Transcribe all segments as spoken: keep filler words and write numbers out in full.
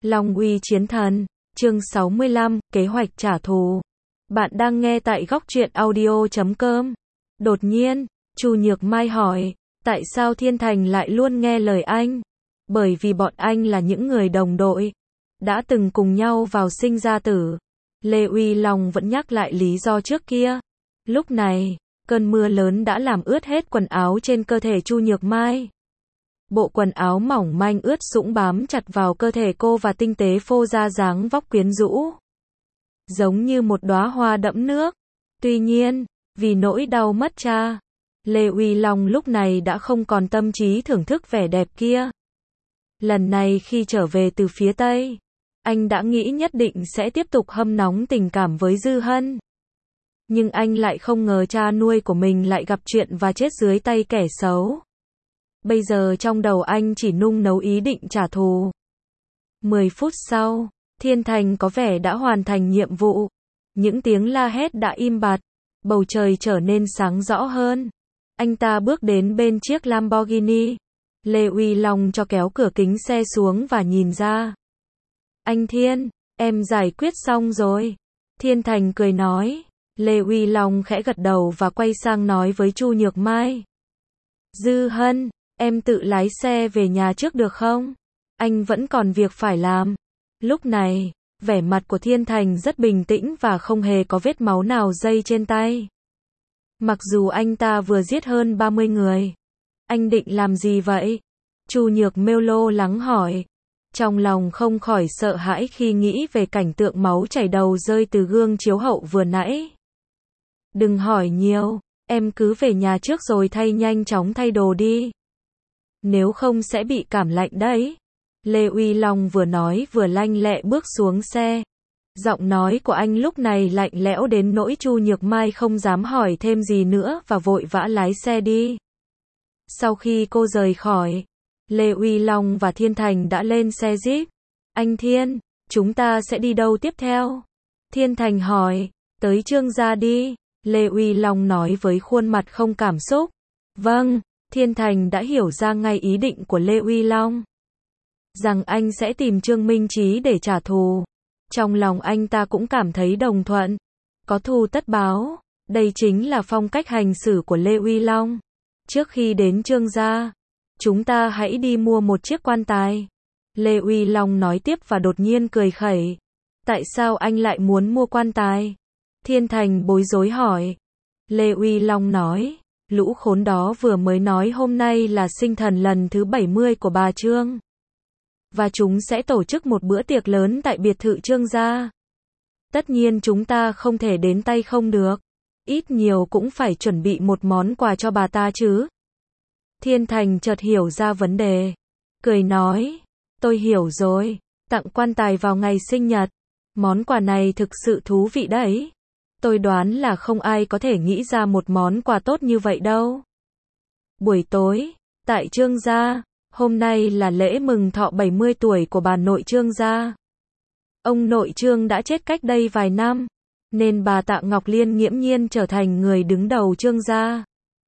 Long uy chiến thần, chương sáu mươi lăm, kế hoạch trả thù. Bạn đang nghe tại góc truyện audio chấm com. Đột nhiên, Chu Nhược Mai hỏi, tại sao Thiên Thành lại luôn nghe lời anh? Bởi vì bọn anh là những người đồng đội, đã từng cùng nhau vào sinh ra tử. Lê Uy Long vẫn nhắc lại lý do trước kia. Lúc này, cơn mưa lớn đã làm ướt hết quần áo trên cơ thể Chu Nhược Mai. Bộ quần áo mỏng manh ướt sũng bám chặt vào cơ thể cô và tinh tế phô ra dáng vóc quyến rũ, giống như một đóa hoa đẫm nước. Tuy nhiên, vì nỗi đau mất cha, Lê Uy Long lúc này đã không còn tâm trí thưởng thức vẻ đẹp kia. Lần này khi trở về từ phía Tây, anh đã nghĩ nhất định sẽ tiếp tục hâm nóng tình cảm với Dư Hân. Nhưng anh lại không ngờ cha nuôi của mình lại gặp chuyện và chết dưới tay kẻ xấu. Bây giờ trong đầu anh chỉ nung nấu ý định trả thù. Mười phút sau, Thiên Thành có vẻ đã hoàn thành nhiệm vụ. Những tiếng la hét đã im bặt, bầu trời trở nên sáng rõ hơn. Anh ta bước đến bên chiếc Lamborghini. Lê Uy Long cho kéo cửa kính xe xuống và nhìn ra. Anh Thiên, em giải quyết xong rồi. Thiên Thành cười nói. Lê Uy Long khẽ gật đầu và quay sang nói với Chu Nhược Mai. Dư Hân, em tự lái xe về nhà trước được không? Anh vẫn còn việc phải làm. Lúc này, vẻ mặt của Thiên Thành rất bình tĩnh và không hề có vết máu nào dây trên tay. Mặc dù anh ta vừa giết hơn ba mươi người. Anh định làm gì vậy? Chu Nhược Mêu lo lắng hỏi. Trong lòng không khỏi sợ hãi khi nghĩ về cảnh tượng máu chảy đầu rơi từ gương chiếu hậu vừa nãy. Đừng hỏi nhiều, em cứ về nhà trước rồi thay nhanh chóng thay đồ đi. Nếu không sẽ bị cảm lạnh đấy. Lê Uy Long vừa nói vừa lanh lẹ bước xuống xe. Giọng nói của anh lúc này lạnh lẽo đến nỗi Chu Nhược Mai không dám hỏi thêm gì nữa và vội vã lái xe đi. Sau khi cô rời khỏi, Lê Uy Long và Thiên Thành đã lên xe Jeep. Anh Thiên, chúng ta sẽ đi đâu tiếp theo? Thiên Thành hỏi. Tới Trương gia đi. Lê Uy Long nói với khuôn mặt không cảm xúc. Vâng. Thiên Thành đã hiểu ra ngay ý định của Lê Uy Long. Rằng anh sẽ tìm Trương Minh Chí để trả thù. Trong lòng anh ta cũng cảm thấy đồng thuận. Có thù tất báo. Đây chính là phong cách hành xử của Lê Uy Long. Trước khi đến Trương gia, chúng ta hãy đi mua một chiếc quan tài. Lê Uy Long nói tiếp và đột nhiên cười khẩy. Tại sao anh lại muốn mua quan tài? Thiên Thành bối rối hỏi. Lê Uy Long nói. Lũ khốn đó vừa mới nói hôm nay là sinh thần lần thứ bảy mươi của bà Trương. Và chúng sẽ tổ chức một bữa tiệc lớn tại biệt thự Trương gia. Tất nhiên chúng ta không thể đến tay không được. Ít nhiều cũng phải chuẩn bị một món quà cho bà ta chứ. Thiên Thành chợt hiểu ra vấn đề. Cười nói. Tôi hiểu rồi. Tặng quan tài vào ngày sinh nhật. Món quà này thực sự thú vị đấy. Tôi đoán là không ai có thể nghĩ ra một món quà tốt như vậy đâu. Buổi tối, tại Trương gia, hôm nay là lễ mừng thọ bảy mươi tuổi của bà nội Trương gia. Ông nội Trương đã chết cách đây vài năm, nên bà Tạ Ngọc Liên nghiễm nhiên trở thành người đứng đầu Trương gia.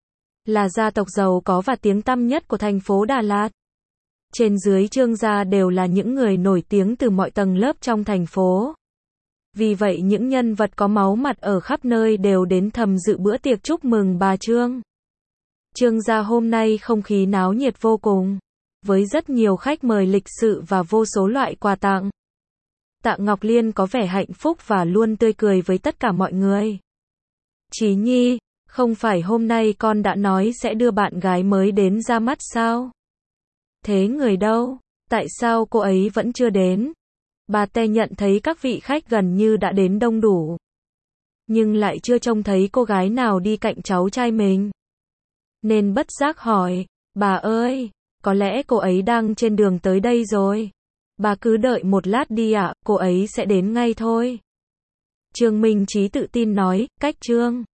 Là gia tộc giàu có và tiếng tăm nhất của thành phố Đà Lạt. Trên dưới Trương gia đều là những người nổi tiếng từ mọi tầng lớp trong thành phố. Vì vậy những nhân vật có máu mặt ở khắp nơi đều đến thầm dự bữa tiệc chúc mừng bà Trương. Trương gia hôm nay không khí náo nhiệt vô cùng, với rất nhiều khách mời lịch sự và vô số loại quà tặng. Tạ Ngọc Liên có vẻ hạnh phúc và luôn tươi cười với tất cả mọi người. Chí Nhi, không phải hôm nay con đã nói sẽ đưa bạn gái mới đến ra mắt sao? Thế người đâu? Tại sao cô ấy vẫn chưa đến? Bà Tê nhận thấy các vị khách gần như đã đến đông đủ. Nhưng lại chưa trông thấy cô gái nào đi cạnh cháu trai mình. Nên bất giác hỏi, bà ơi, có lẽ cô ấy đang trên đường tới đây rồi. Bà cứ đợi một lát đi ạ, cô ấy sẽ đến ngay thôi. Trương Minh Chí tự tin nói, cách Trương